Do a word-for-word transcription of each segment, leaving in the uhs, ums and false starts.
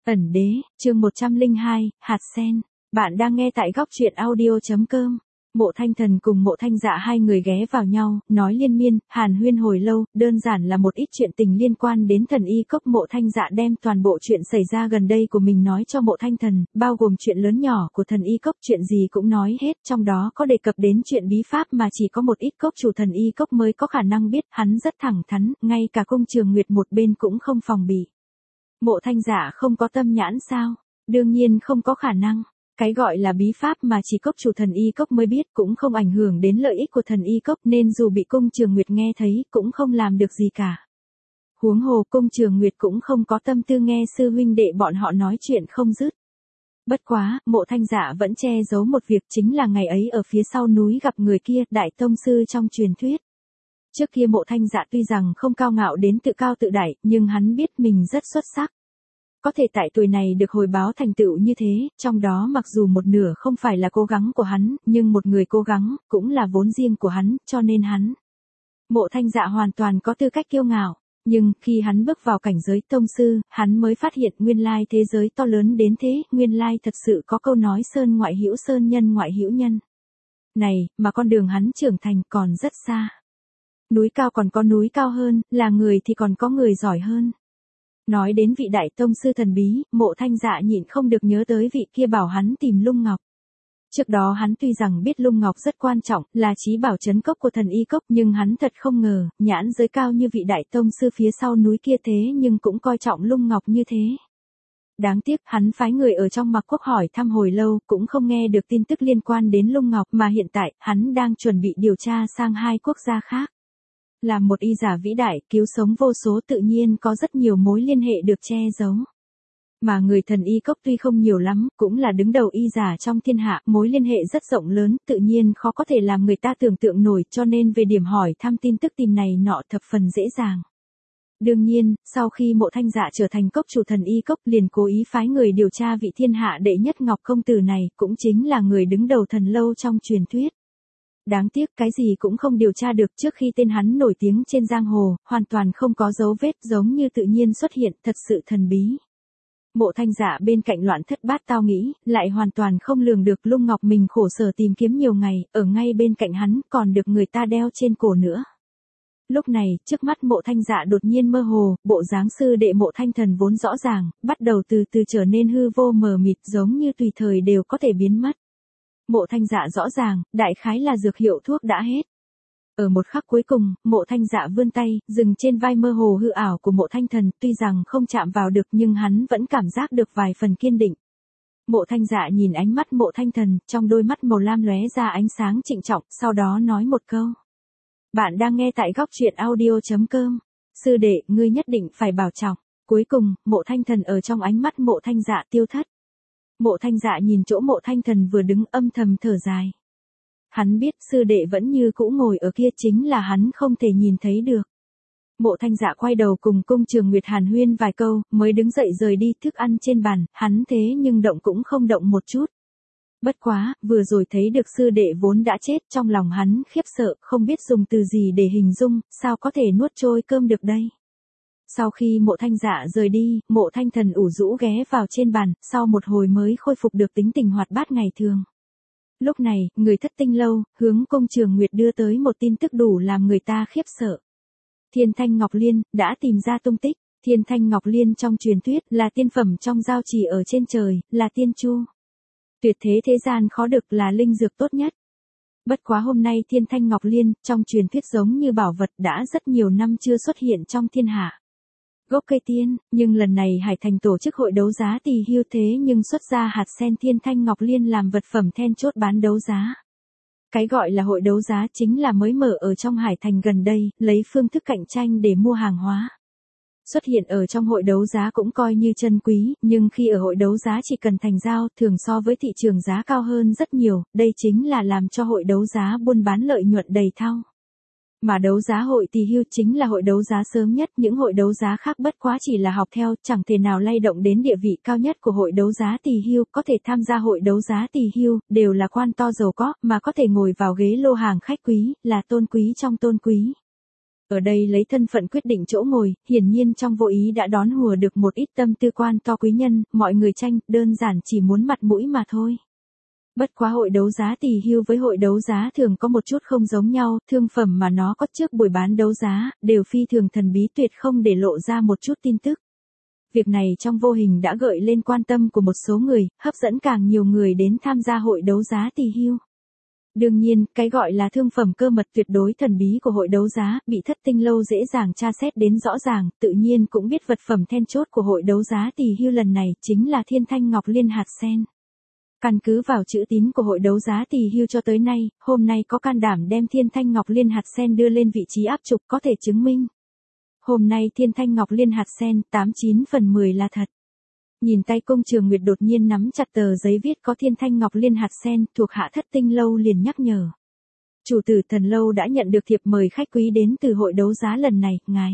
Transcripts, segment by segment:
Ẩn đế, chương một trăm lẻ hai, hạt sen. Bạn đang nghe tại góc truyện audio.com. Mộ Thanh Thần cùng Mộ Thanh Dạ hai người ghé vào nhau, nói liên miên, hàn huyên hồi lâu, đơn giản là một ít chuyện tình liên quan đến thần y cốc. Mộ Thanh Dạ đem toàn bộ chuyện xảy ra gần đây của mình nói cho Mộ Thanh Thần, bao gồm chuyện lớn nhỏ của thần y cốc, chuyện gì cũng nói hết, trong đó có đề cập đến chuyện bí pháp mà chỉ có một ít cốc chủ thần y cốc mới có khả năng biết. Hắn rất thẳng thắn, ngay cả Cung Trường Nguyệt một bên cũng không phòng bị. Mộ Thanh Dạ không có tâm nhãn sao? Đương nhiên không có khả năng. Cái gọi là bí pháp mà chỉ cốc chủ thần y cốc mới biết cũng không ảnh hưởng đến lợi ích của thần y cốc, nên dù bị Cung Trường Nguyệt nghe thấy cũng không làm được gì cả. Huống hồ Cung Trường Nguyệt cũng không có tâm tư nghe sư huynh đệ bọn họ nói chuyện không dứt. Bất quá, Mộ Thanh Dạ vẫn che giấu một việc, chính là ngày ấy ở phía sau núi gặp người kia, đại tông sư trong truyền thuyết. Trước kia Mộ Thanh Dạ tuy rằng không cao ngạo đến tự cao tự đại, nhưng hắn biết mình rất xuất sắc. Có thể tại tuổi này được hồi báo thành tựu như thế, trong đó mặc dù một nửa không phải là cố gắng của hắn, nhưng một người cố gắng, cũng là vốn riêng của hắn, cho nên hắn. Mộ Thanh Dạ hoàn toàn có tư cách kiêu ngạo, nhưng khi hắn bước vào cảnh giới tông sư, hắn mới phát hiện nguyên lai thế giới to lớn đến thế, nguyên lai thật sự có câu nói sơn ngoại hữu sơn nhân ngoại hữu nhân. Này, mà con đường hắn trưởng thành còn rất xa. Núi cao còn có núi cao hơn, là người thì còn có người giỏi hơn. Nói đến vị đại tông sư thần bí, Mộ Thanh Dạ nhịn không được nhớ tới vị kia bảo hắn tìm Lung Ngọc. Trước đó hắn tuy rằng biết Lung Ngọc rất quan trọng, là chí bảo trấn cốc của thần y cốc, nhưng hắn thật không ngờ, nhãn giới cao như vị đại tông sư phía sau núi kia thế nhưng cũng coi trọng Lung Ngọc như thế. Đáng tiếc, hắn phái người ở trong Mạc Quốc hỏi thăm hồi lâu, cũng không nghe được tin tức liên quan đến Lung Ngọc, mà hiện tại, hắn đang chuẩn bị điều tra sang hai quốc gia khác. Là một y giả vĩ đại, cứu sống vô số, tự nhiên có rất nhiều mối liên hệ được che giấu. Mà người thần y cốc tuy không nhiều lắm, cũng là đứng đầu y giả trong thiên hạ, mối liên hệ rất rộng lớn, tự nhiên khó có thể làm người ta tưởng tượng nổi, cho nên về điểm hỏi thăm tin tức tìm này nọ thập phần dễ dàng. Đương nhiên, sau khi Mộ Thanh Dạ trở thành cốc chủ thần y cốc, liền cố ý phái người điều tra vị thiên hạ đệ nhất Ngọc công tử này, cũng chính là người đứng đầu thần lâu trong truyền thuyết. Đáng tiếc cái gì cũng không điều tra được, trước khi tên hắn nổi tiếng trên giang hồ, hoàn toàn không có dấu vết, giống như tự nhiên xuất hiện, thật sự thần bí. Mộ Thanh Dạ bên cạnh loạn thất bát tao nghĩ, lại hoàn toàn không lường được Lung Ngọc mình khổ sở tìm kiếm nhiều ngày, ở ngay bên cạnh hắn, còn được người ta đeo trên cổ nữa. Lúc này, trước mắt Mộ Thanh Dạ đột nhiên mơ hồ, bộ dáng sư đệ Mộ Thanh Thần vốn rõ ràng, bắt đầu từ từ trở nên hư vô mờ mịt, giống như tùy thời đều có thể biến mất. Mộ Thanh Dạ rõ ràng, đại khái là dược hiệu thuốc đã hết. Ở một khắc cuối cùng, Mộ Thanh Dạ vươn tay, dừng trên vai mơ hồ hư ảo của Mộ Thanh Thần, tuy rằng không chạm vào được nhưng hắn vẫn cảm giác được vài phần kiên định. Mộ Thanh Dạ nhìn ánh mắt Mộ Thanh Thần, trong đôi mắt màu lam lóe ra ánh sáng trịnh trọng, sau đó nói một câu. Bạn đang nghe tại góc truyện audio.com. Sư đệ, ngươi nhất định phải bảo trọng. Cuối cùng, Mộ Thanh Thần ở trong ánh mắt Mộ Thanh Dạ tiêu thất. Mộ Thanh Dạ nhìn chỗ Mộ Thanh Thần vừa đứng, âm thầm thở dài. Hắn biết sư đệ vẫn như cũ ngồi ở kia, chính là hắn không thể nhìn thấy được. Mộ Thanh Dạ quay đầu cùng Cung Trường Nguyệt hàn huyên vài câu, mới đứng dậy rời đi. Thức ăn trên bàn, hắn thế nhưng động cũng không động một chút. Bất quá, vừa rồi thấy được sư đệ vốn đã chết, trong lòng hắn khiếp sợ, không biết dùng từ gì để hình dung, sao có thể nuốt trôi cơm được đây. Sau khi Mộ Thanh Dạ rời đi, Mộ Thanh Thần ủ rũ ghé vào trên bàn, sau một hồi mới khôi phục được tính tình hoạt bát ngày thường. Lúc này, người thất tinh lâu, hướng Cung Trường Nguyệt đưa tới một tin tức đủ làm người ta khiếp sợ. Thiên Thanh Ngọc Liên, đã tìm ra tung tích. Thiên Thanh Ngọc Liên trong truyền thuyết, là tiên phẩm trong giao trì ở trên trời, là tiên chu. Tuyệt thế thế gian khó được, là linh dược tốt nhất. Bất quá hôm nay Thiên Thanh Ngọc Liên, trong truyền thuyết giống như bảo vật, đã rất nhiều năm chưa xuất hiện trong thiên hạ. Gốc cây tiên, nhưng lần này Hải Thành tổ chức hội đấu giá tỳ hưu thế nhưng xuất ra hạt sen Thiên Thanh Ngọc Liên làm vật phẩm then chốt bán đấu giá. Cái gọi là hội đấu giá chính là mới mở ở trong Hải Thành gần đây, lấy phương thức cạnh tranh để mua hàng hóa. Xuất hiện ở trong hội đấu giá cũng coi như chân quý, nhưng khi ở hội đấu giá chỉ cần thành giao, thường so với thị trường giá cao hơn rất nhiều, đây chính là làm cho hội đấu giá buôn bán lợi nhuận đầy thao. Mà đấu giá hội tỳ hưu chính là hội đấu giá sớm nhất, những hội đấu giá khác bất quá chỉ là học theo, chẳng thể nào lay động đến địa vị cao nhất của hội đấu giá tỳ hưu. Có thể tham gia hội đấu giá tỳ hưu, đều là quan to giàu có, mà có thể ngồi vào ghế lô hàng khách quý, là tôn quý trong tôn quý. Ở đây lấy thân phận quyết định chỗ ngồi, hiển nhiên trong vô ý đã đón hùa được một ít tâm tư quan to quý nhân, mọi người tranh, đơn giản chỉ muốn mặt mũi mà thôi. Bất quá hội đấu giá tỷ hưu với hội đấu giá thường có một chút không giống nhau, thương phẩm mà nó có trước buổi bán đấu giá, đều phi thường thần bí tuyệt không để lộ ra một chút tin tức. Việc này trong vô hình đã gợi lên quan tâm của một số người, hấp dẫn càng nhiều người đến tham gia hội đấu giá tỷ hưu. Đương nhiên, cái gọi là thương phẩm cơ mật tuyệt đối thần bí của hội đấu giá, bị Thất Tinh Lâu dễ dàng tra xét đến rõ ràng, tự nhiên cũng biết vật phẩm then chốt của hội đấu giá tỷ hưu lần này chính là Thiên Thanh Ngọc Liên hạt sen. Căn cứ vào chữ tín của hội đấu giá tỷ hưu cho tới nay, hôm nay có can đảm đem Thiên Thanh Ngọc Liên hạt sen đưa lên vị trí áp trục có thể chứng minh. Hôm nay Thiên Thanh Ngọc Liên hạt sen tám chín phần mười là thật. Nhìn tay Cung Trường Nguyệt đột nhiên nắm chặt tờ giấy viết có Thiên Thanh Ngọc Liên hạt sen, thuộc hạ Thất Tinh Lâu liền nhắc nhở. Chủ tử Thần Lâu đã nhận được thiệp mời khách quý đến từ hội đấu giá lần này, ngài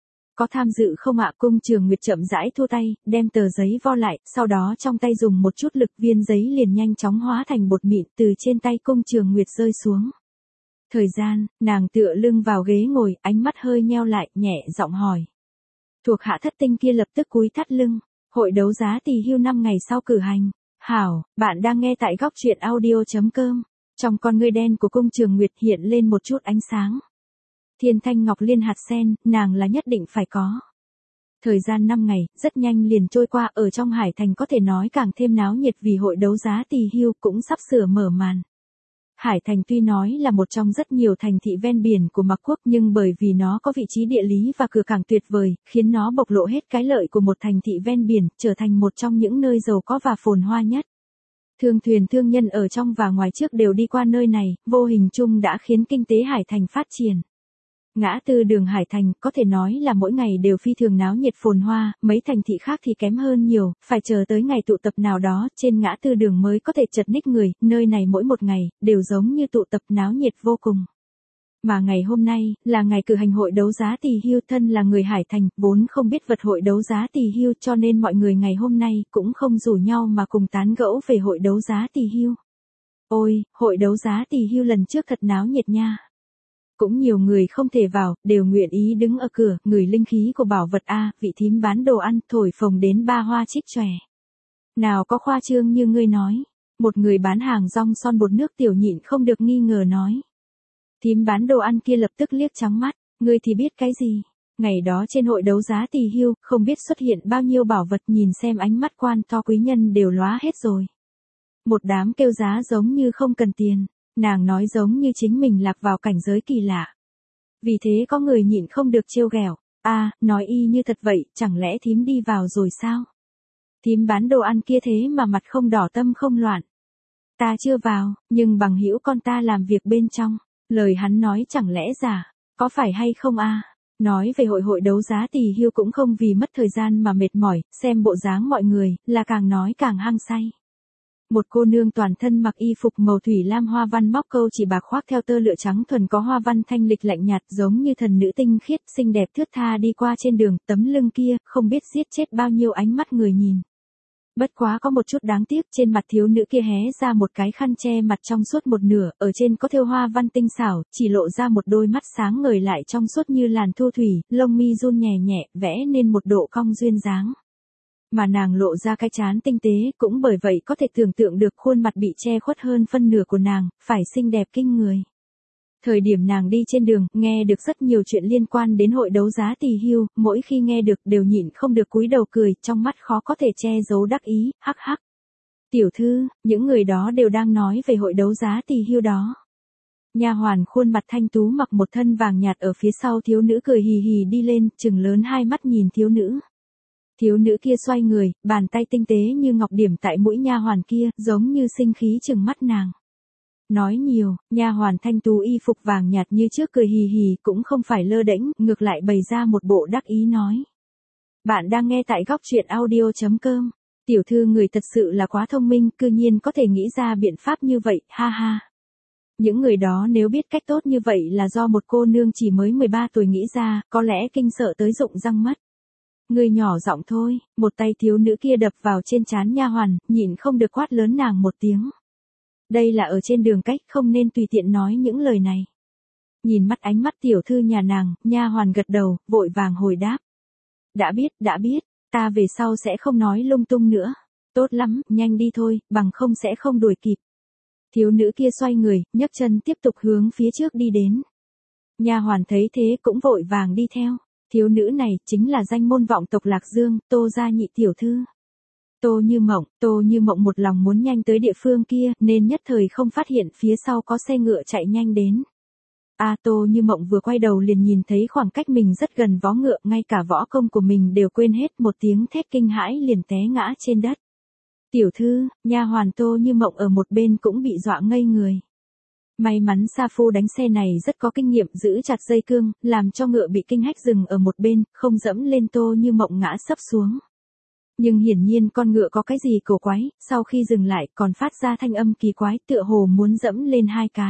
có tham dự không ạ? Cung Trường Nguyệt chậm rãi thua tay, đem tờ giấy vo lại, sau đó trong tay dùng một chút lực, viên giấy liền nhanh chóng hóa thành bột mịn từ trên tay Cung Trường Nguyệt rơi xuống. Thời gian, nàng tựa lưng vào ghế ngồi, ánh mắt hơi nheo lại, nhẹ giọng hỏi. Thuộc hạ Thất Tinh kia lập tức cúi thắt lưng. Hội đấu giá tỷ hưu năm ngày sau cử hành. Hảo, bạn đang nghe tại góc truyện audio chấm com. Trong con ngươi đen của Cung Trường Nguyệt hiện lên một chút ánh sáng. Thiên Thanh Ngọc Liên hạt sen, nàng là nhất định phải có. Thời gian năm ngày, rất nhanh liền trôi qua, ở trong Hải Thành có thể nói càng thêm náo nhiệt vì hội đấu giá tỷ hưu cũng sắp sửa mở màn. Hải Thành tuy nói là một trong rất nhiều thành thị ven biển của Mạc Quốc, nhưng bởi vì nó có vị trí địa lý và cửa cảng tuyệt vời, khiến nó bộc lộ hết cái lợi của một thành thị ven biển, trở thành một trong những nơi giàu có và phồn hoa nhất. Thương thuyền thương nhân ở trong và ngoài trước đều đi qua nơi này, vô hình chung đã khiến kinh tế Hải Thành phát triển. Ngã tư đường Hải Thành có thể nói là mỗi ngày đều phi thường náo nhiệt phồn hoa, mấy thành thị khác thì kém hơn nhiều, phải chờ tới ngày tụ tập nào đó trên ngã tư đường mới có thể chật ních người, nơi này mỗi một ngày, đều giống như tụ tập náo nhiệt vô cùng. Mà ngày hôm nay, là ngày cử hành hội đấu giá tỷ hưu, thân là người Hải Thành, vốn không biết vật hội đấu giá tỷ hưu cho nên mọi người ngày hôm nay cũng không rủ nhau mà cùng tán gẫu về hội đấu giá tỷ hưu. Ôi, hội đấu giá tỷ hưu lần trước thật náo nhiệt nha. Cũng nhiều người không thể vào, đều nguyện ý đứng ở cửa, ngửi linh khí của bảo vật a, vị thím bán đồ ăn, thổi phồng đến ba hoa trích chòe. Nào có khoa trương như ngươi nói. Một người bán hàng rong son bột nước tiểu nhịn không được nghi ngờ nói. Thím bán đồ ăn kia lập tức liếc trắng mắt, ngươi thì biết cái gì. Ngày đó trên hội đấu giá tỷ hưu, không biết xuất hiện bao nhiêu bảo vật, nhìn xem ánh mắt quan to quý nhân đều lóa hết rồi. Một đám kêu giá giống như không cần tiền. Nàng nói giống như chính mình lạc vào cảnh giới kỳ lạ. Vì thế có người nhịn không được trêu ghẹo. A, à, nói y như thật vậy, chẳng lẽ thím đi vào rồi sao? Thím bán đồ ăn kia thế mà mặt không đỏ tâm không loạn. Ta chưa vào, nhưng bằng hữu con ta làm việc bên trong. Lời hắn nói chẳng lẽ giả, có phải hay không a? À? Nói về hội hội đấu giá tỷ hưu cũng không vì mất thời gian mà mệt mỏi, xem bộ dáng mọi người, là càng nói càng hăng say. Một cô nương toàn thân mặc y phục màu thủy lam hoa văn móc câu chỉ bạc khoác theo tơ lụa trắng thuần có hoa văn thanh lịch lạnh nhạt giống như thần nữ tinh khiết xinh đẹp thướt tha đi qua trên đường, tấm lưng kia không biết giết chết bao nhiêu ánh mắt người nhìn. Bất quá có một chút đáng tiếc, trên mặt thiếu nữ kia hé ra một cái khăn che mặt trong suốt một nửa, ở trên có thêu hoa văn tinh xảo, chỉ lộ ra một đôi mắt sáng ngời lại trong suốt như làn thu thủy, lông mi run nhẹ nhẹ, vẽ nên một độ cong duyên dáng. Mà nàng lộ ra cái trán tinh tế, cũng bởi vậy có thể tưởng tượng được khuôn mặt bị che khuất hơn phân nửa của nàng, phải xinh đẹp kinh người. Thời điểm nàng đi trên đường, nghe được rất nhiều chuyện liên quan đến hội đấu giá tỷ hưu, mỗi khi nghe được đều nhịn không được cúi đầu cười, trong mắt khó có thể che giấu đắc ý, hắc hắc. Tiểu thư, những người đó đều đang nói về hội đấu giá tỷ hưu đó. Nha hoàn khuôn mặt thanh tú mặc một thân vàng nhạt ở phía sau thiếu nữ cười hì hì đi lên, trừng lớn hai mắt nhìn thiếu nữ. Thiếu nữ kia xoay người, bàn tay tinh tế như ngọc điểm tại mũi nha hoàn kia, giống như sinh khí trừng mắt nàng. Nói nhiều, nha hoàn thanh tú y phục vàng nhạt như trước cười hì hì cũng không phải lơ đễnh, ngược lại bày ra một bộ đắc ý nói. Bạn đang nghe tại góc truyện audio chấm com. Tiểu thư người thật sự là quá thông minh, cư nhiên có thể nghĩ ra biện pháp như vậy, ha ha. Những người đó nếu biết cách tốt như vậy là do một cô nương chỉ mới mười ba tuổi nghĩ ra, có lẽ kinh sợ tới rụng răng mất. Người nhỏ giọng thôi, một tay thiếu nữ kia đập vào trên trán nha hoàn, nhịn không được quát lớn nàng một tiếng. Đây là ở trên đường cách, không nên tùy tiện nói những lời này. Nhìn mắt ánh mắt tiểu thư nhà nàng, nha hoàn gật đầu, vội vàng hồi đáp. Đã biết, đã biết, ta về sau sẽ không nói lung tung nữa. Tốt lắm, nhanh đi thôi, bằng không sẽ không đuổi kịp. Thiếu nữ kia xoay người, nhấc chân tiếp tục hướng phía trước đi đến. Nha hoàn thấy thế cũng vội vàng đi theo. Thiếu nữ này chính là danh môn vọng tộc Lạc Dương, Tô gia nhị tiểu thư. Tô Như Mộng, Tô Như Mộng một lòng muốn nhanh tới địa phương kia, nên nhất thời không phát hiện phía sau có xe ngựa chạy nhanh đến. A à, Tô Như Mộng vừa quay đầu liền nhìn thấy khoảng cách mình rất gần vó ngựa, ngay cả võ công của mình đều quên hết, một tiếng thét kinh hãi liền té ngã trên đất. Tiểu thư, nha hoàn Tô Như Mộng ở một bên cũng bị dọa ngây người. May mắn Sa Phu đánh xe này rất có kinh nghiệm, giữ chặt dây cương, làm cho ngựa bị kinh hách dừng ở một bên, không dẫm lên Tô Như Mộng ngã sấp xuống. Nhưng hiển nhiên con ngựa có cái gì cổ quái, sau khi dừng lại còn phát ra thanh âm kỳ quái, tựa hồ muốn dẫm lên hai cái.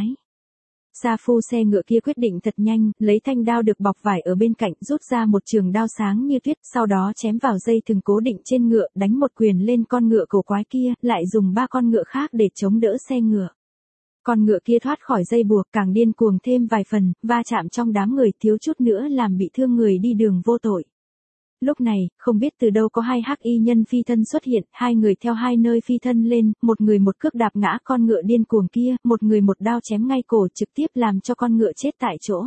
Sa Phu xe ngựa kia quyết định thật nhanh, lấy thanh đao được bọc vải ở bên cạnh, rút ra một trường đao sáng như tuyết, sau đó chém vào dây thừng cố định trên ngựa, đánh một quyền lên con ngựa cổ quái kia, lại dùng ba con ngựa khác để chống đỡ xe ngựa. Con ngựa kia thoát khỏi dây buộc, càng điên cuồng thêm vài phần, va chạm trong đám người, thiếu chút nữa làm bị thương người đi đường vô tội. Lúc này, không biết từ đâu có hai hắc y nhân phi thân xuất hiện, hai người theo hai nơi phi thân lên, một người một cước đạp ngã con ngựa điên cuồng kia, một người một đao chém ngay cổ, trực tiếp làm cho con ngựa chết tại chỗ.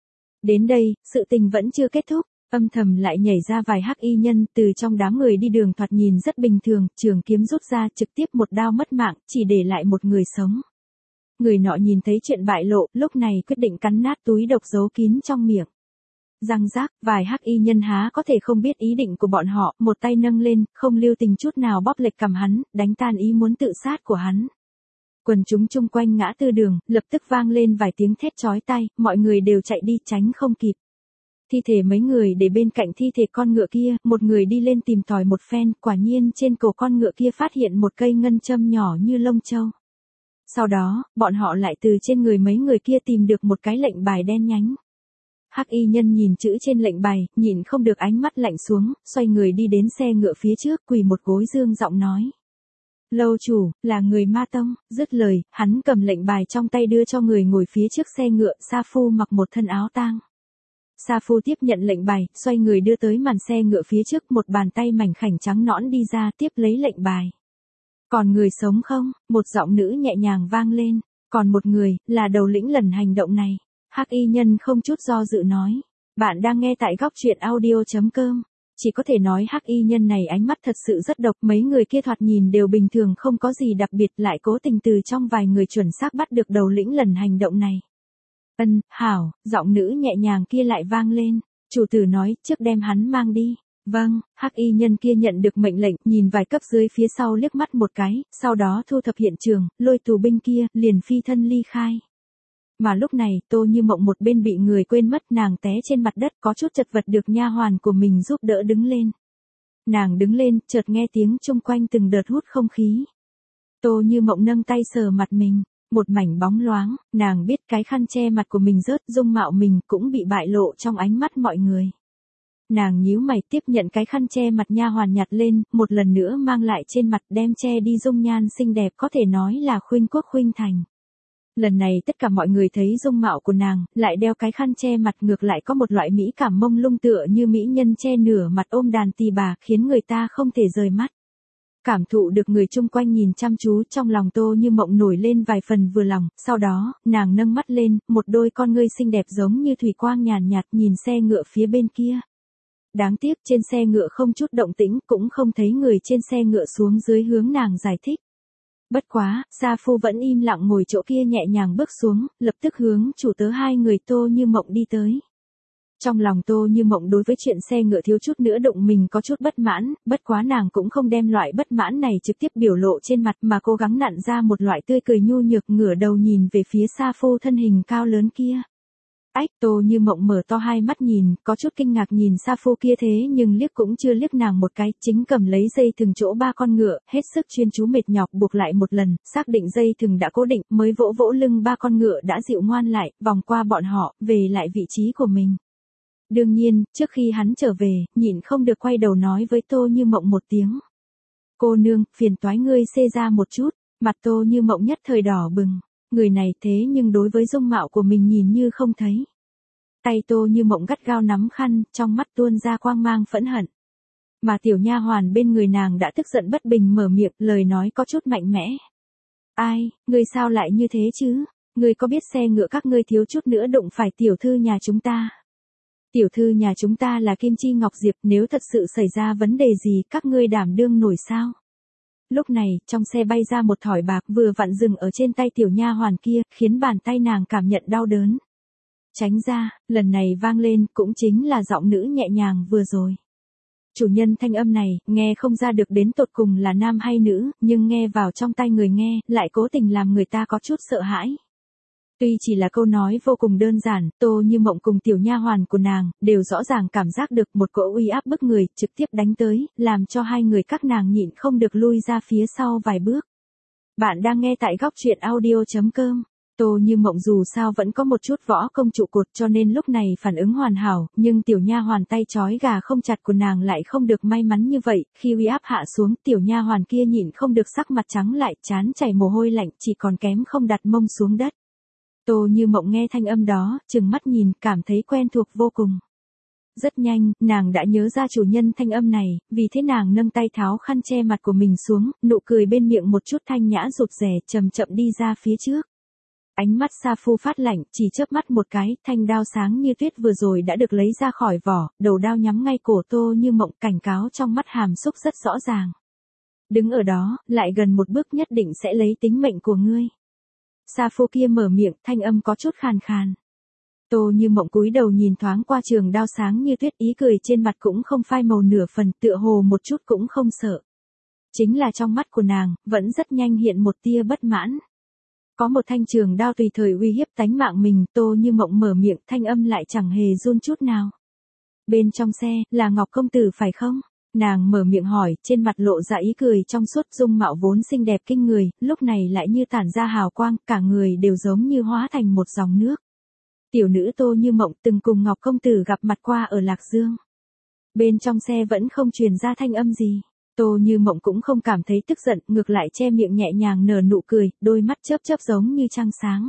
Đến đây, sự tình vẫn chưa kết thúc, âm thầm lại nhảy ra vài hắc y nhân, từ trong đám người đi đường thoạt nhìn rất bình thường, trường kiếm rút ra, trực tiếp một đao mất mạng, chỉ để lại một người sống. Người nọ nhìn thấy chuyện bại lộ, lúc này quyết định cắn nát túi độc giấu kín trong miệng. Răng rác, vài hắc y nhân há có thể không biết ý định của bọn họ, một tay nâng lên, không lưu tình chút nào bóp lệch cằm hắn, đánh tan ý muốn tự sát của hắn. Quần chúng chung quanh ngã tư đường, lập tức vang lên vài tiếng thét chói tai, mọi người đều chạy đi tránh không kịp. Thi thể mấy người để bên cạnh thi thể con ngựa kia, một người đi lên tìm tòi một phen, quả nhiên trên cổ con ngựa kia phát hiện một cây ngân châm nhỏ như lông châu. Sau đó, bọn họ lại từ trên người mấy người kia tìm được một cái lệnh bài đen nhánh. Hắc y nhân nhìn chữ trên lệnh bài, nhìn không được ánh mắt lạnh xuống, xoay người đi đến xe ngựa phía trước, quỳ một gối dương giọng nói. Lâu chủ, là người Ma Tông, dứt lời, hắn cầm lệnh bài trong tay đưa cho người ngồi phía trước xe ngựa, Sa Phu mặc một thân áo tang. Sa Phu tiếp nhận lệnh bài, xoay người đưa tới màn xe ngựa phía trước, một bàn tay mảnh khảnh trắng nõn đi ra, tiếp lấy lệnh bài. Còn người sống không? Một giọng nữ nhẹ nhàng vang lên. Còn một người, là đầu lĩnh lần hành động này. Hắc y nhân không chút do dự nói. Bạn đang nghe tại góc truyện audio chấm com. Chỉ có thể nói hắc y nhân này ánh mắt thật sự rất độc. Mấy người kia thoạt nhìn đều bình thường, không có gì đặc biệt, lại cố tình từ trong vài người chuẩn xác bắt được đầu lĩnh lần hành động này. Ân, hảo, giọng nữ nhẹ nhàng kia lại vang lên. Chủ tử nói, trước đem hắn mang đi. Vâng, hắc y nhân kia nhận được mệnh lệnh, nhìn vài cấp dưới phía sau liếc mắt một cái, sau đó thu thập hiện trường, lôi tù binh kia, liền phi thân ly khai. Mà lúc này, Tô Như Mộng một bên bị người quên mất, nàng té trên mặt đất, có chút chật vật được nha hoàn của mình giúp đỡ đứng lên. Nàng đứng lên, chợt nghe tiếng chung quanh từng đợt hút không khí. Tô Như Mộng nâng tay sờ mặt mình, một mảnh bóng loáng, nàng biết cái khăn che mặt của mình rớt, dung mạo mình cũng bị bại lộ trong ánh mắt mọi người. Nàng nhíu mày tiếp nhận cái khăn che mặt nha hoàn nhặt lên, một lần nữa mang lại trên mặt, đem che đi dung nhan xinh đẹp, có thể nói là khuynh quốc khuynh thành. Lần này tất cả mọi người thấy dung mạo của nàng, lại đeo cái khăn che mặt, ngược lại có một loại mỹ cảm mông lung tựa như mỹ nhân che nửa mặt ôm đàn tỳ bà, khiến người ta không thể rời mắt. Cảm thụ được người chung quanh nhìn chăm chú, trong lòng Tô Như Mộng nổi lên vài phần vừa lòng, sau đó, nàng nâng mắt lên, một đôi con ngươi xinh đẹp giống như thủy quang nhàn nhạt, nhìn xe ngựa phía bên kia. Đáng tiếc trên xe ngựa không chút động tĩnh, cũng không thấy người trên xe ngựa xuống dưới hướng nàng giải thích. Bất quá, Sa Phu vẫn im lặng ngồi chỗ kia nhẹ nhàng bước xuống, lập tức hướng chủ tớ hai người Tô Như Mộng đi tới. Trong lòng Tô Như Mộng đối với chuyện xe ngựa thiếu chút nữa đụng mình có chút bất mãn, bất quá nàng cũng không đem loại bất mãn này trực tiếp biểu lộ trên mặt mà cố gắng nặn ra một loại tươi cười nhu nhược, ngửa đầu nhìn về phía Sa Phu thân hình cao lớn kia. Ách, Tô Như Mộng mở to hai mắt nhìn, có chút kinh ngạc nhìn Sa Phu kia, thế nhưng liếc cũng chưa liếc nàng một cái, chính cầm lấy dây thừng chỗ ba con ngựa, hết sức chuyên chú mệt nhọc buộc lại một lần, xác định dây thừng đã cố định, mới vỗ vỗ lưng ba con ngựa đã dịu ngoan lại, vòng qua bọn họ, về lại vị trí của mình. Đương nhiên, trước khi hắn trở về, nhịn không được quay đầu nói với Tô Như Mộng một tiếng. Cô nương, phiền toái ngươi xê ra một chút, mặt Tô Như Mộng nhất thời đỏ bừng. Người này thế nhưng đối với dung mạo của mình nhìn như không thấy. Tay Tô Như Mộng gắt gao nắm khăn, trong mắt tuôn ra quang mang phẫn hận. Mà tiểu nha hoàn bên người nàng đã tức giận bất bình mở miệng, lời nói có chút mạnh mẽ. Ai, ngươi sao lại như thế chứ? Ngươi có biết xe ngựa các ngươi thiếu chút nữa đụng phải tiểu thư nhà chúng ta? Tiểu thư nhà chúng ta là Kim Chi Ngọc Diệp, nếu thật sự xảy ra vấn đề gì các ngươi đảm đương nổi sao? Lúc này, trong xe bay ra một thỏi bạc vừa vặn dừng ở trên tay tiểu nha hoàn kia, khiến bàn tay nàng cảm nhận đau đớn. Tránh ra, lần này vang lên cũng chính là giọng nữ nhẹ nhàng vừa rồi. Chủ nhân thanh âm này, nghe không ra được đến tột cùng là nam hay nữ, nhưng nghe vào trong tai người nghe, lại cố tình làm người ta có chút sợ hãi. Tuy chỉ là câu nói vô cùng đơn giản, Tô Như Mộng cùng tiểu nha hoàn của nàng, đều rõ ràng cảm giác được một cỗ uy áp bức người, trực tiếp đánh tới, làm cho hai người các nàng nhịn không được lui ra phía sau vài bước. Bạn đang nghe tại góc truyện audio chấm com. Tô Như Mộng dù sao vẫn có một chút võ công trụ cột cho nên lúc này phản ứng hoàn hảo, nhưng tiểu nha hoàn tay trói gà không chặt của nàng lại không được may mắn như vậy, khi uy áp hạ xuống, tiểu nha hoàn kia nhịn không được sắc mặt trắng lại, trán chảy mồ hôi lạnh, chỉ còn kém không đặt mông xuống đất. Tô Như Mộng nghe thanh âm đó, trừng mắt nhìn, cảm thấy quen thuộc vô cùng. Rất nhanh, nàng đã nhớ ra chủ nhân thanh âm này, vì thế nàng nâng tay tháo khăn che mặt của mình xuống, nụ cười bên miệng một chút thanh nhã rụt rè, chậm chậm đi ra phía trước. Ánh mắt Sa Phu phát lạnh, chỉ chớp mắt một cái, thanh đao sáng như tuyết vừa rồi đã được lấy ra khỏi vỏ, đầu đao nhắm ngay cổ Tô Như Mộng, cảnh cáo trong mắt hàm xúc rất rõ ràng. Đứng ở đó, lại gần một bước nhất định sẽ lấy tính mệnh của ngươi. Sa Phu kia mở miệng, thanh âm có chút khàn khàn. Tô Như Mộng cúi đầu nhìn thoáng qua trường đao sáng như tuyết, ý cười trên mặt cũng không phai màu nửa phần, tựa hồ một chút cũng không sợ. Chính là trong mắt của nàng, vẫn rất nhanh hiện một tia bất mãn. Có một thanh trường đao tùy thời uy hiếp tánh mạng mình, Tô Như Mộng mở miệng, thanh âm lại chẳng hề run chút nào. Bên trong xe, là Ngọc công tử phải không? Nàng mở miệng hỏi, trên mặt lộ ra ý cười trong suốt, dung mạo vốn xinh đẹp kinh người, lúc này lại như tản ra hào quang, cả người đều giống như hóa thành một dòng nước. Tiểu nữ Tô Như Mộng từng cùng Ngọc công tử gặp mặt qua ở Lạc Dương. Bên trong xe vẫn không truyền ra thanh âm gì. Tô Như Mộng cũng không cảm thấy tức giận, ngược lại che miệng nhẹ nhàng nở nụ cười, đôi mắt chớp chớp giống như trăng sáng.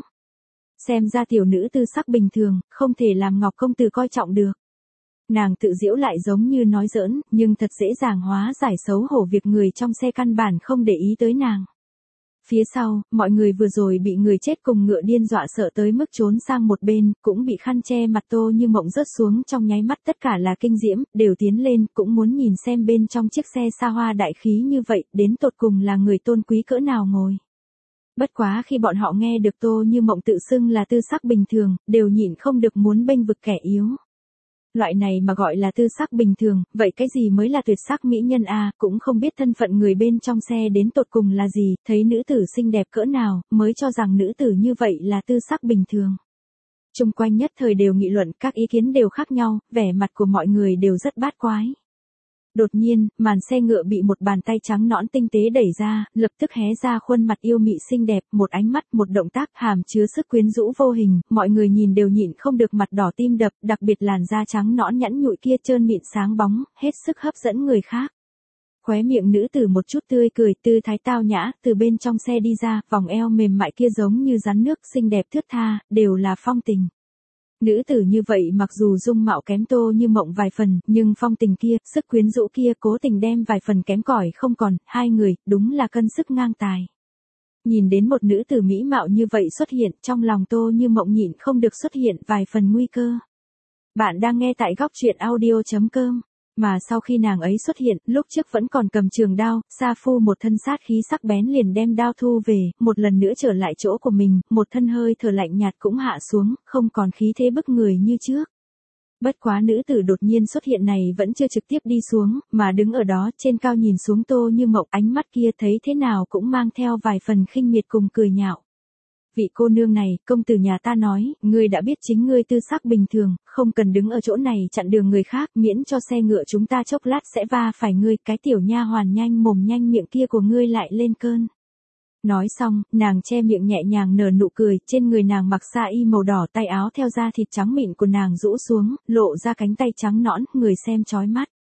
Xem ra tiểu nữ tư sắc bình thường, không thể làm Ngọc công tử coi trọng được. Nàng tự giễu lại giống như nói giỡn, nhưng thật dễ dàng hóa giải xấu hổ việc người trong xe căn bản không để ý tới nàng. Phía sau, mọi người vừa rồi bị người chết cùng ngựa điên dọa sợ tới mức trốn sang một bên, cũng bị khăn che mặt Tô Như Mộng rớt xuống trong nháy mắt, tất cả là kinh diễm, đều tiến lên, cũng muốn nhìn xem bên trong chiếc xe xa hoa đại khí như vậy, đến tột cùng là người tôn quý cỡ nào ngồi. Bất quá khi bọn họ nghe được Tô Như Mộng tự xưng là tư sắc bình thường, đều nhịn không được muốn bênh vực kẻ yếu. Loại này mà gọi là tư sắc bình thường, vậy cái gì mới là tuyệt sắc mỹ nhân a, cũng không biết thân phận người bên trong xe đến tột cùng là gì, thấy nữ tử xinh đẹp cỡ nào, mới cho rằng nữ tử như vậy là tư sắc bình thường. Chung quanh nhất thời đều nghị luận, các ý kiến đều khác nhau, vẻ mặt của mọi người đều rất bát quái. Đột nhiên, màn xe ngựa bị một bàn tay trắng nõn tinh tế đẩy ra, lập tức hé ra khuôn mặt yêu mị xinh đẹp, một ánh mắt, một động tác hàm chứa sức quyến rũ vô hình, mọi người nhìn đều nhịn không được mặt đỏ tim đập, đặc biệt làn da trắng nõn nhẵn nhụi kia trơn mịn sáng bóng, hết sức hấp dẫn người khác. Khóe miệng nữ tử một chút tươi cười, tư thái tao nhã, từ bên trong xe đi ra, vòng eo mềm mại kia giống như rắn nước, xinh đẹp thướt tha, đều là phong tình. Nữ tử như vậy mặc dù dung mạo kém Tô Như Mộng vài phần, nhưng phong tình kia, sức quyến rũ kia cố tình đem vài phần kém cỏi không còn, hai người, đúng là cân sức ngang tài. Nhìn đến một nữ tử mỹ mạo như vậy xuất hiện, trong lòng Tô Như Mộng nhịn không được xuất hiện vài phần nguy cơ. Bạn đang nghe tại góc truyện audio chấm com. Mà sau khi nàng ấy xuất hiện, lúc trước vẫn còn cầm trường đao, Sa Phu một thân sát khí sắc bén liền đem đao thu về, một lần nữa trở lại chỗ của mình, một thân hơi thở lạnh nhạt cũng hạ xuống, không còn khí thế bức người như trước. Bất quá nữ tử đột nhiên xuất hiện này vẫn chưa trực tiếp đi xuống, mà đứng ở đó trên cao nhìn xuống Tô Như Mộng, ánh mắt kia thấy thế nào cũng mang theo vài phần khinh miệt cùng cười nhạo. Vị cô nương này, công tử nhà ta nói, ngươi đã biết chính ngươi tư sắc bình thường, không cần đứng ở chỗ này chặn đường người khác, miễn cho xe ngựa chúng ta chốc lát sẽ va phải ngươi, cái tiểu nha hoàn nhanh mồm nhanh miệng kia của ngươi lại lên cơn. Nói xong, nàng che miệng nhẹ nhàng nở nụ cười, trên người nàng mặc sa y màu đỏ, tay áo theo da thịt trắng mịn của nàng rũ xuống, lộ ra cánh tay trắng nõn, người xem chói mắt.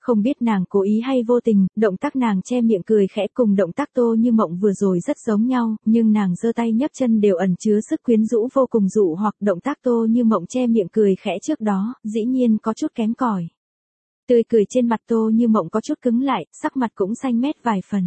Không biết nàng cố ý hay vô tình, động tác nàng che miệng cười khẽ cùng động tác Tô Như Mộng vừa rồi rất giống nhau, nhưng nàng giơ tay nhấc chân đều ẩn chứa sức quyến rũ vô cùng dụ hoặc động tác Tô Như Mộng che miệng cười khẽ trước đó, dĩ nhiên có chút kém cỏi. Tươi cười trên mặt Tô Như Mộng có chút cứng lại, sắc mặt cũng xanh mét vài phần.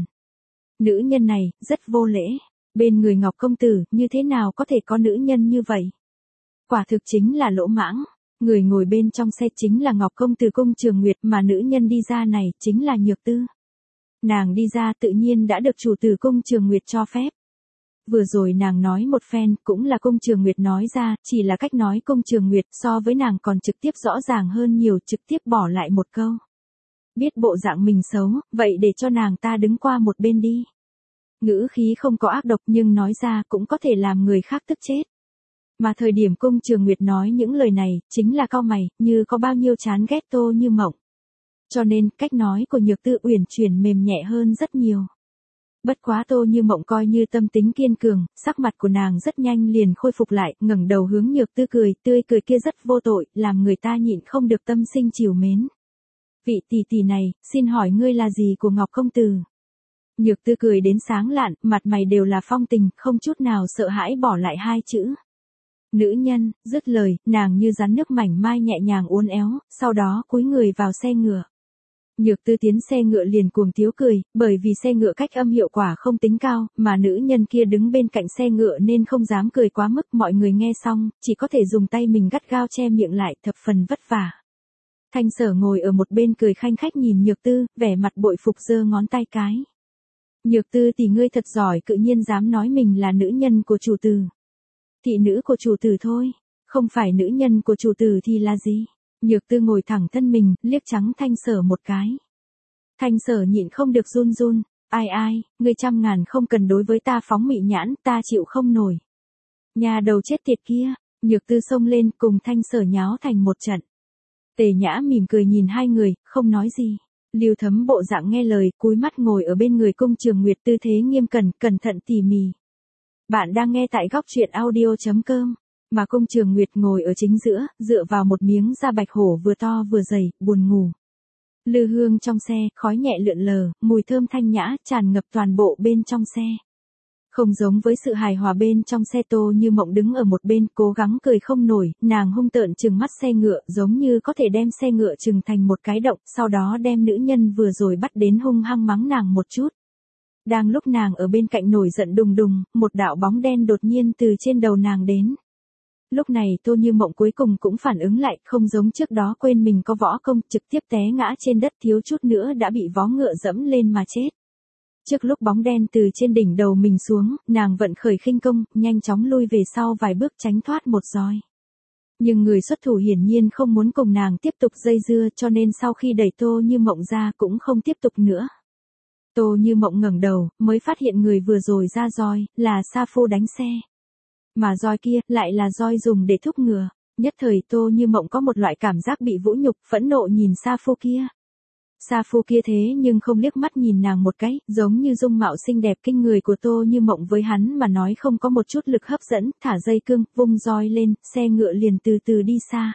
Nữ nhân này, rất vô lễ. Bên người Ngọc công tử, như thế nào có thể có nữ nhân như vậy? Quả thực chính là lỗ mãng. Người ngồi bên trong xe chính là Ngọc công tử Cung Trường Nguyệt, mà nữ nhân đi ra này chính là Nhược Tư. Nàng đi ra tự nhiên đã được chủ tử Cung Trường Nguyệt cho phép. Vừa rồi nàng nói một phen, cũng là Cung Trường Nguyệt nói ra, chỉ là cách nói Cung Trường Nguyệt so với nàng còn trực tiếp rõ ràng hơn nhiều, trực tiếp bỏ lại một câu. Biết bộ dạng mình xấu, vậy để cho nàng ta đứng qua một bên đi. Ngữ khí không có ác độc nhưng nói ra cũng có thể làm người khác tức chết. Mà thời điểm Cung Trường Nguyệt nói những lời này, chính là cau mày, như có bao nhiêu chán ghét Tô Như Mộng. Cho nên, cách nói của Nhược Tư uyển chuyển mềm nhẹ hơn rất nhiều. Bất quá Tô Như Mộng coi như tâm tính kiên cường, sắc mặt của nàng rất nhanh liền khôi phục lại, ngẩng đầu hướng Nhược Tư cười, tươi cười kia rất vô tội, làm người ta nhịn không được tâm sinh trìu mến. Vị tỷ tỷ này, xin hỏi ngươi là gì của Ngọc công tử? Nhược Tư cười đến sáng lạn, mặt mày đều là phong tình, không chút nào sợ hãi bỏ lại hai chữ. Nữ nhân, dứt lời, nàng như rắn nước mảnh mai nhẹ nhàng uốn éo, sau đó cúi người vào xe ngựa. Nhược Tư tiến xe ngựa liền cuồng tiếu cười, bởi vì xe ngựa cách âm hiệu quả không tính cao, mà nữ nhân kia đứng bên cạnh xe ngựa nên không dám cười quá mức, mọi người nghe xong, chỉ có thể dùng tay mình gắt gao che miệng lại, thập phần vất vả. Thanh Sở ngồi ở một bên cười khanh khách nhìn Nhược Tư, vẻ mặt bội phục giơ ngón tay cái. Nhược Tư tỷ ngươi thật giỏi, cự nhiên dám nói mình là nữ nhân của chủ tử. Thị nữ của chủ tử thôi, không phải nữ nhân của chủ tử thì là gì? Nhược Tư ngồi thẳng thân mình, liếc trắng Thanh Sở một cái. Thanh Sở nhịn không được run run, ai ai, ngươi trăm ngàn không cần đối với ta phóng mị nhãn, ta chịu không nổi. Nhà đầu chết tiệt kia, Nhược Tư xông lên cùng Thanh Sở nháo thành một trận. Tề Nhã mỉm cười nhìn hai người, không nói gì. Lưu Thấm bộ dạng nghe lời, cúi mắt ngồi ở bên người Cung Trường Nguyệt tư thế nghiêm cẩn, cẩn thận tỉ mỉ. Bạn đang nghe tại góc truyện audio chấm com, mà Cung Trường Nguyệt ngồi ở chính giữa, dựa vào một miếng da bạch hổ vừa to vừa dày, buồn ngủ. Lư hương trong xe, khói nhẹ lượn lờ, mùi thơm thanh nhã tràn ngập toàn bộ bên trong xe. Không giống với sự hài hòa bên trong xe, Tô Như Mộng đứng ở một bên, cố gắng cười không nổi, nàng hung tợn trừng mắt xe ngựa, giống như có thể đem xe ngựa trừng thành một cái động, sau đó đem nữ nhân vừa rồi bắt đến hung hăng mắng nàng một chút. Đang lúc nàng ở bên cạnh nổi giận đùng đùng, một đạo bóng đen đột nhiên từ trên đầu nàng đến. Lúc này Tô Như Mộng cuối cùng cũng phản ứng lại, không giống trước đó quên mình có võ công, trực tiếp té ngã trên đất, thiếu chút nữa đã bị vó ngựa dẫm lên mà chết. Trước lúc bóng đen từ trên đỉnh đầu mình xuống, nàng vận khởi khinh công, nhanh chóng lui về sau vài bước tránh thoát một roi. Nhưng người xuất thủ hiển nhiên không muốn cùng nàng tiếp tục dây dưa, cho nên sau khi đẩy Tô Như Mộng ra cũng không tiếp tục nữa. Tô Như Mộng ngẩng đầu, mới phát hiện người vừa rồi ra roi, là Sa Phu đánh xe. Mà roi kia, lại là roi dùng để thúc ngựa. Nhất thời Tô Như Mộng có một loại cảm giác bị vũ nhục, phẫn nộ nhìn Sa Phu kia. Sa Phu kia thế nhưng không liếc mắt nhìn nàng một cái, giống như dung mạo xinh đẹp kinh người của Tô Như Mộng với hắn mà nói không có một chút lực hấp dẫn, thả dây cương, vung roi lên, xe ngựa liền từ từ đi xa.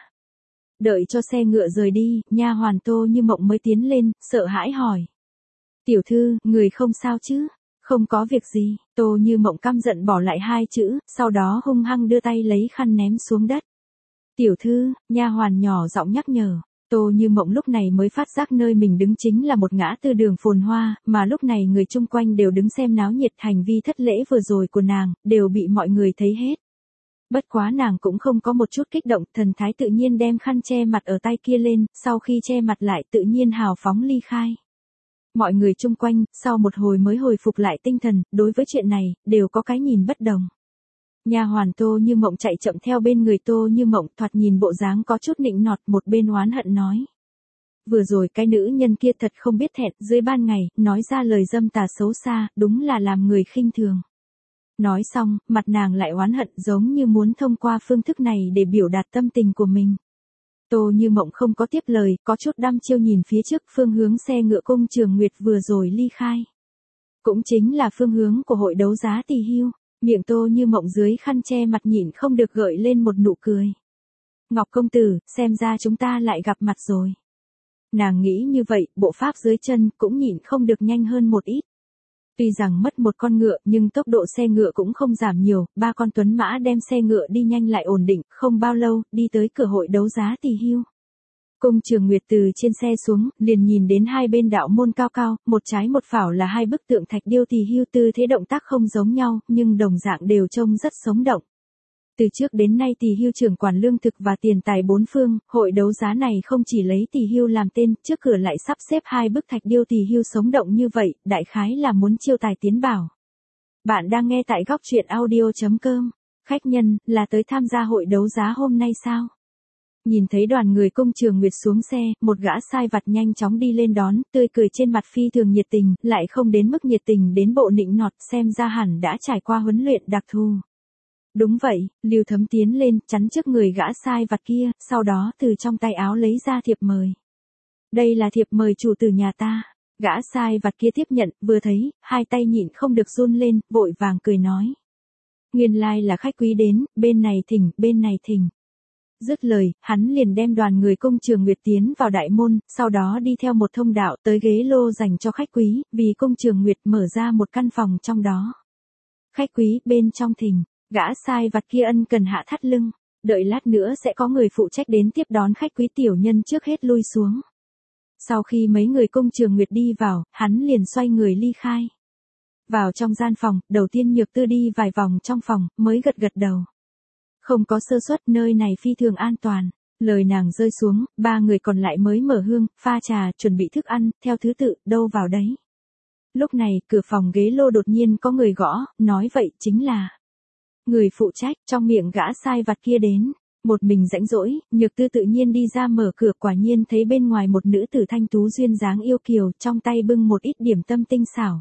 Đợi cho xe ngựa rời đi, nha hoàn Tô Như Mộng mới tiến lên, sợ hãi hỏi. Tiểu thư, người không sao chứ? Không có việc gì, Tô Như Mộng căm giận bỏ lại hai chữ, sau đó hung hăng đưa tay lấy khăn ném xuống đất. Tiểu thư, nha hoàn nhỏ giọng nhắc nhở. Tô Như Mộng lúc này mới phát giác nơi mình đứng chính là một ngã tư đường phồn hoa, mà lúc này người chung quanh đều đứng xem náo nhiệt, hành vi thất lễ vừa rồi của nàng, đều bị mọi người thấy hết. Bất quá nàng cũng không có một chút kích động, thần thái tự nhiên đem khăn che mặt ở tay kia lên, sau khi che mặt lại tự nhiên hào phóng ly khai. Mọi người chung quanh, sau một hồi mới hồi phục lại tinh thần, đối với chuyện này, đều có cái nhìn bất đồng. Nha hoàn Tô Như Mộng chạy chậm theo bên người Tô Như Mộng, thoạt nhìn bộ dáng có chút nịnh nọt, một bên oán hận nói. Vừa rồi cái nữ nhân kia thật không biết thẹn, dưới ban ngày, nói ra lời dâm tà xấu xa, đúng là làm người khinh thường. Nói xong, mặt nàng lại oán hận giống như muốn thông qua phương thức này để biểu đạt tâm tình của mình. Tô Như Mộng không có tiếp lời, có chút đăm chiêu nhìn phía trước phương hướng xe ngựa Cung Trường Nguyệt vừa rồi ly khai. Cũng chính là phương hướng của hội đấu giá Tỳ Hưu. Miệng Tô Như Mộng dưới khăn che mặt nhịn không được gợi lên một nụ cười. Ngọc công tử, xem ra chúng ta lại gặp mặt rồi. Nàng nghĩ như vậy, bộ pháp dưới chân cũng nhịn không được nhanh hơn một ít. Tuy rằng mất một con ngựa nhưng tốc độ xe ngựa cũng không giảm nhiều, ba con tuấn mã đem xe ngựa đi nhanh lại ổn định, không bao lâu, đi tới cửa hội đấu giá tỳ hưu. Cung Trường Nguyệt từ trên xe xuống, liền nhìn đến hai bên đạo môn cao cao, một trái một phảo là hai bức tượng thạch điêu tỳ hưu, tư thế động tác không giống nhau, nhưng đồng dạng đều trông rất sống động. Từ trước đến nay tỳ hưu trưởng quản lương thực và tiền tài bốn phương, hội đấu giá này không chỉ lấy tỳ hưu làm tên, trước cửa lại sắp xếp hai bức thạch điêu tỳ hưu sống động như vậy, đại khái là muốn chiêu tài tiến bảo. Bạn đang nghe tại góc truyện audio chấm com. Khách nhân, là tới tham gia hội đấu giá hôm nay sao? Nhìn thấy đoàn người Cung Trường Nguyệt xuống xe, một gã sai vặt nhanh chóng đi lên đón, tươi cười trên mặt phi thường nhiệt tình, lại không đến mức nhiệt tình đến bộ nịnh nọt, xem ra hẳn đã trải qua huấn luyện đặc thù. Đúng vậy, Lưu Thấm tiến lên, chắn trước người gã sai vặt kia, sau đó từ trong tay áo lấy ra thiệp mời. Đây là thiệp mời chủ tử nhà ta. Gã sai vặt kia tiếp nhận, vừa thấy, hai tay nhịn không được run lên, vội vàng cười nói. Nguyên lai là khách quý đến, bên này thỉnh, bên này thỉnh. Dứt lời, hắn liền đem đoàn người Cung Trường Nguyệt tiến vào đại môn, sau đó đi theo một thông đạo tới ghế lô dành cho khách quý, vì Cung Trường Nguyệt mở ra một căn phòng trong đó. Khách quý, bên trong thỉnh. Gã sai vặt kia ân cần hạ thắt lưng, đợi lát nữa sẽ có người phụ trách đến tiếp đón khách quý, tiểu nhân trước hết lui xuống. Sau khi mấy người Cung Trường Nguyệt đi vào, hắn liền xoay người ly khai. Vào trong gian phòng, đầu tiên Nhược Tư đi vài vòng trong phòng, mới gật gật đầu. Không có sơ suất, nơi này phi thường an toàn. Lời nàng rơi xuống, ba người còn lại mới mở hương, pha trà, chuẩn bị thức ăn, theo thứ tự, đâu vào đấy. Lúc này, cửa phòng ghế lô đột nhiên có người gõ, nói vậy chính là người phụ trách. Trong miệng gã sai vặt kia đến, một mình rãnh rỗi, Nhược Tư tự nhiên đi ra mở cửa, quả nhiên thấy bên ngoài một nữ tử thanh tú duyên dáng yêu kiều, trong tay bưng một ít điểm tâm tinh xảo.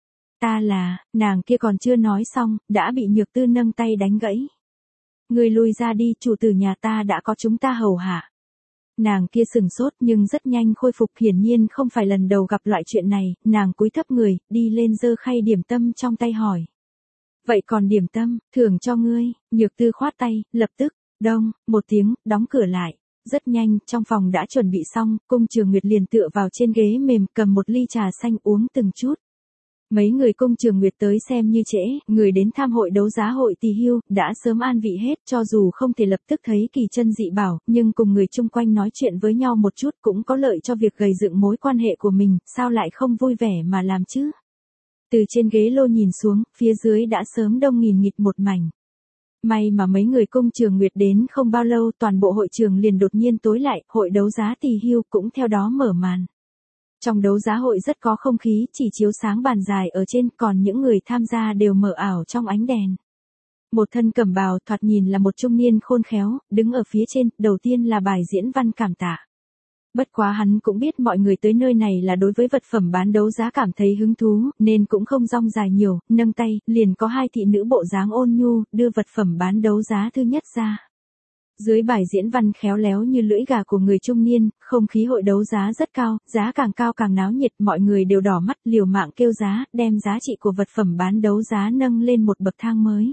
Ta là, nàng kia còn chưa nói xong, đã bị Nhược Tư nâng tay đánh gãy. Người lui ra đi, chủ tử nhà ta đã có chúng ta hầu hạ. Nàng kia sừng sốt nhưng rất nhanh khôi phục, hiển nhiên không phải lần đầu gặp loại chuyện này, nàng cúi thấp người, đi lên giơ khay điểm tâm trong tay hỏi. Vậy còn điểm tâm, thưởng cho ngươi. Nhược Tư khoát tay, lập tức, đông, một tiếng, đóng cửa lại. Rất nhanh, trong phòng đã chuẩn bị xong, Cung Trường Nguyệt liền tựa vào trên ghế mềm, cầm một ly trà xanh uống từng chút. Mấy người Cung Trường Nguyệt tới xem như trễ, người đến tham hội đấu giá hội tỳ hưu, đã sớm an vị hết, cho dù không thể lập tức thấy kỳ chân dị bảo, nhưng cùng người chung quanh nói chuyện với nhau một chút cũng có lợi cho việc gầy dựng mối quan hệ của mình, sao lại không vui vẻ mà làm chứ? Từ trên ghế lô nhìn xuống, phía dưới đã sớm đông nghìn nghịt một mảnh. May mà mấy người Cung Trường Nguyệt đến không bao lâu, toàn bộ hội trường liền đột nhiên tối lại, hội đấu giá tỳ hưu cũng theo đó mở màn. Trong đấu giá hội rất có không khí, chỉ chiếu sáng bàn dài ở trên, còn những người tham gia đều mờ ảo trong ánh đèn. Một thân cẩm bào, thoạt nhìn là một trung niên khôn khéo, đứng ở phía trên, đầu tiên là bài diễn văn cảm tạ. Bất quá hắn cũng biết mọi người tới nơi này là đối với vật phẩm bán đấu giá cảm thấy hứng thú, nên cũng không rong dài nhiều, nâng tay, liền có hai thị nữ bộ dáng ôn nhu, đưa vật phẩm bán đấu giá thứ nhất ra. Dưới bài diễn văn khéo léo như lưỡi gà của người trung niên, không khí hội đấu giá rất cao, giá càng cao càng náo nhiệt, mọi người đều đỏ mắt liều mạng kêu giá, đem giá trị của vật phẩm bán đấu giá nâng lên một bậc thang mới.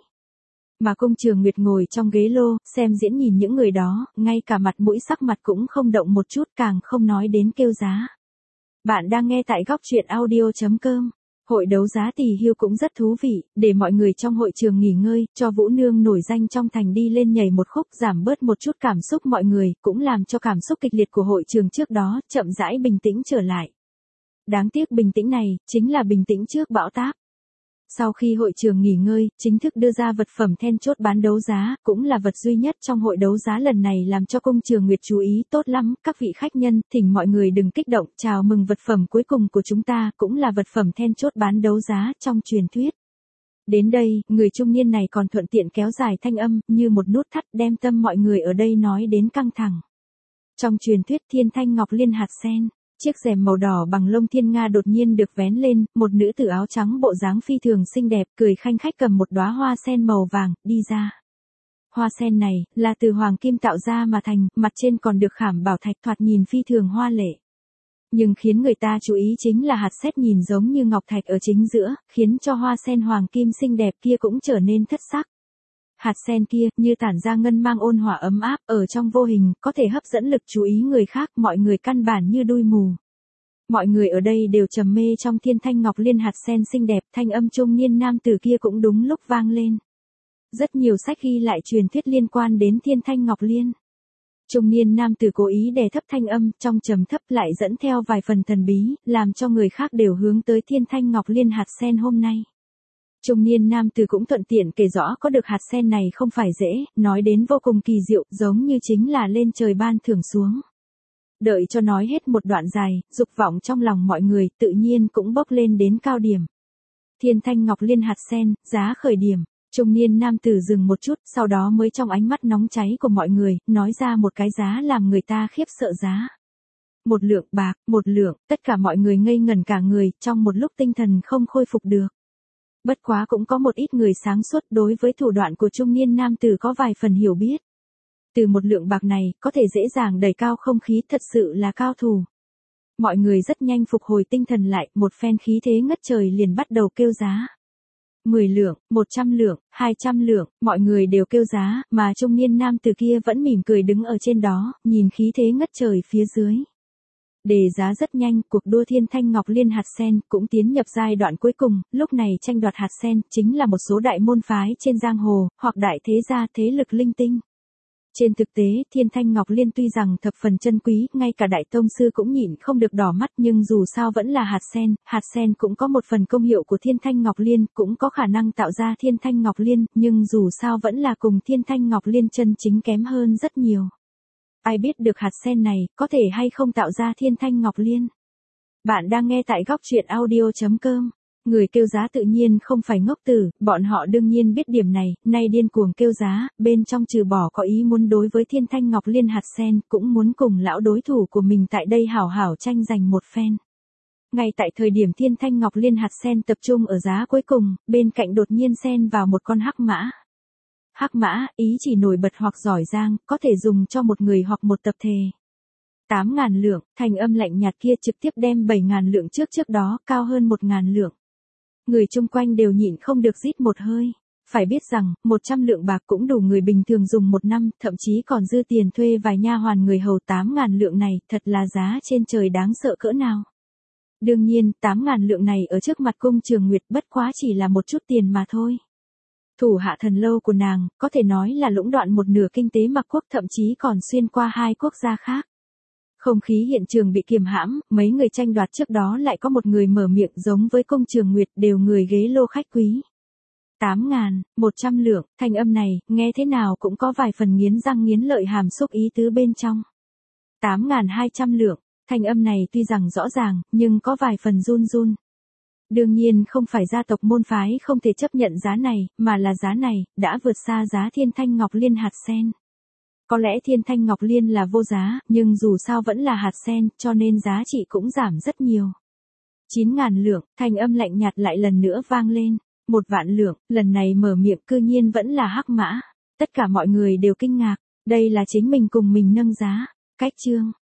Mà Cung Trường Nguyệt ngồi trong ghế lô, xem diễn nhìn những người đó, ngay cả mặt mũi sắc mặt cũng không động một chút, càng không nói đến kêu giá. Bạn đang nghe tại góc truyện audio chấm com. Hội đấu giá tỳ hưu cũng rất thú vị, để mọi người trong hội trường nghỉ ngơi, cho Vũ Nương nổi danh trong thành đi lên nhảy một khúc, giảm bớt một chút cảm xúc mọi người, cũng làm cho cảm xúc kịch liệt của hội trường trước đó, chậm rãi bình tĩnh trở lại. Đáng tiếc bình tĩnh này, chính là bình tĩnh trước bão táp. Sau khi hội trường nghỉ ngơi, chính thức đưa ra vật phẩm then chốt bán đấu giá, cũng là vật duy nhất trong hội đấu giá lần này làm cho Cung Trường Nguyệt chú ý. Tốt lắm, các vị khách nhân, thỉnh mọi người đừng kích động, chào mừng vật phẩm cuối cùng của chúng ta, cũng là vật phẩm then chốt bán đấu giá trong truyền thuyết. Đến đây, người trung niên này còn thuận tiện kéo dài thanh âm, như một nút thắt, đem tâm mọi người ở đây nói đến căng thẳng. Trong truyền thuyết Thiên Thanh Ngọc Liên hạt sen, chiếc rèm màu đỏ bằng lông thiên nga đột nhiên được vén lên, một nữ tử áo trắng bộ dáng phi thường xinh đẹp, cười khanh khách cầm một đóa hoa sen màu vàng, đi ra. Hoa sen này, là từ hoàng kim tạo ra mà thành, mặt trên còn được khảm bảo thạch, thoạt nhìn phi thường hoa lệ. Nhưng khiến người ta chú ý chính là hạt sét nhìn giống như ngọc thạch ở chính giữa, khiến cho hoa sen hoàng kim xinh đẹp kia cũng trở nên thất sắc. hạt sen kia như tản ra ngân mang ôn hòa ấm áp, ở trong vô hình, có thể hấp dẫn lực chú ý người khác, mọi người căn bản như đuôi mù. Mọi người ở đây đều trầm mê trong thiên thanh ngọc liên hạt sen xinh đẹp, thanh âm trung niên nam tử kia cũng đúng lúc vang lên. Rất nhiều sách ghi lại truyền thuyết liên quan đến thiên thanh ngọc liên. Trung niên nam tử cố ý đè thấp thanh âm, trong trầm thấp lại dẫn theo vài phần thần bí, làm cho người khác đều hướng tới thiên thanh ngọc liên hạt sen hôm nay. Trung niên nam tử cũng thuận tiện kể rõ có được hạt sen này không phải dễ, nói đến vô cùng kỳ diệu, giống như chính là lên trời ban thưởng xuống. Đợi cho nói hết một đoạn dài, dục vọng trong lòng mọi người tự nhiên cũng bốc lên đến cao điểm. Thiên thanh ngọc liên hạt sen, giá khởi điểm. Trung niên nam tử dừng một chút, sau đó mới trong ánh mắt nóng cháy của mọi người, nói ra một cái giá làm người ta khiếp sợ giá. Một lượng bạc, một lượng, tất cả mọi người ngây ngẩn cả người, trong một lúc tinh thần không khôi phục được. Bất quá cũng có một ít người sáng suốt đối với thủ đoạn của trung niên nam tử có vài phần hiểu biết. Từ một lượng bạc này, có thể dễ dàng đẩy cao không khí, thật sự là cao thủ. Mọi người rất nhanh phục hồi tinh thần lại, một phen khí thế ngất trời liền bắt đầu kêu giá. mười lượng, một trăm lượng, hai trăm lượng, mọi người đều kêu giá, mà trung niên nam tử kia vẫn mỉm cười đứng ở trên đó, nhìn khí thế ngất trời phía dưới. Đề giá rất nhanh, cuộc đua thiên thanh ngọc liên hạt sen cũng tiến nhập giai đoạn cuối cùng, lúc này tranh đoạt hạt sen chính là một số đại môn phái trên giang hồ, hoặc đại thế gia thế lực linh tinh. Trên thực tế, thiên thanh ngọc liên tuy rằng thập phần chân quý, ngay cả đại tông sư cũng nhịn không được đỏ mắt, nhưng dù sao vẫn là hạt sen, hạt sen cũng có một phần công hiệu của thiên thanh ngọc liên, cũng có khả năng tạo ra thiên thanh ngọc liên, nhưng dù sao vẫn là cùng thiên thanh ngọc liên chân chính kém hơn rất nhiều. Ai biết được hạt sen này, có thể hay không tạo ra thiên thanh ngọc liên? Bạn đang nghe tại góc truyện audio chấm com. Người kêu giá tự nhiên không phải ngốc tử, bọn họ đương nhiên biết điểm này, nay điên cuồng kêu giá, bên trong trừ bỏ có ý muốn đối với thiên thanh ngọc liên hạt sen, cũng muốn cùng lão đối thủ của mình tại đây hảo hảo tranh giành một phen. Ngay tại thời điểm thiên thanh ngọc liên hạt sen tập trung ở giá cuối cùng, bên cạnh đột nhiên xen vào một con hắc mã. Hắc mã, ý chỉ nổi bật hoặc giỏi giang, có thể dùng cho một người hoặc một tập thể. tám ngàn lượng, thành âm lạnh nhạt kia trực tiếp đem bảy ngàn lượng trước trước đó, cao hơn một ngàn lượng. Người chung quanh đều nhịn không được rít một hơi. Phải biết rằng, một trăm lượng bạc cũng đủ người bình thường dùng một năm, thậm chí còn dư tiền thuê vài nha hoàn người hầu. Tám ngàn lượng này, thật là giá trên trời đáng sợ cỡ nào. Đương nhiên, tám ngàn lượng này ở trước mặt cung Trường Nguyệt bất quá chỉ là một chút tiền mà thôi. Thủ hạ thần lâu của nàng, có thể nói là lũng đoạn một nửa kinh tế Mạc Quốc, thậm chí còn xuyên qua hai quốc gia khác. Không khí hiện trường bị kiềm hãm, mấy người tranh đoạt trước đó lại có một người mở miệng giống với cung Trường Nguyệt, đều người ghế lô khách quý. tám ngàn, một trăm lượng, thanh âm này, nghe thế nào cũng có vài phần nghiến răng nghiến lợi hàm xúc ý tứ bên trong. tám ngàn hai trăm lượng, thanh âm này tuy rằng rõ ràng, nhưng có vài phần run run. Đương nhiên không phải gia tộc môn phái không thể chấp nhận giá này, mà là giá này, đã vượt xa giá thiên thanh ngọc liên hạt sen. Có lẽ thiên thanh ngọc liên là vô giá, nhưng dù sao vẫn là hạt sen, cho nên giá trị cũng giảm rất nhiều. chín ngàn lượng, thanh âm lạnh nhạt lại lần nữa vang lên. Một vạn lượng, lần này mở miệng cư nhiên vẫn là hắc mã. Tất cả mọi người đều kinh ngạc, đây là chính mình cùng mình nâng giá. Cách chương.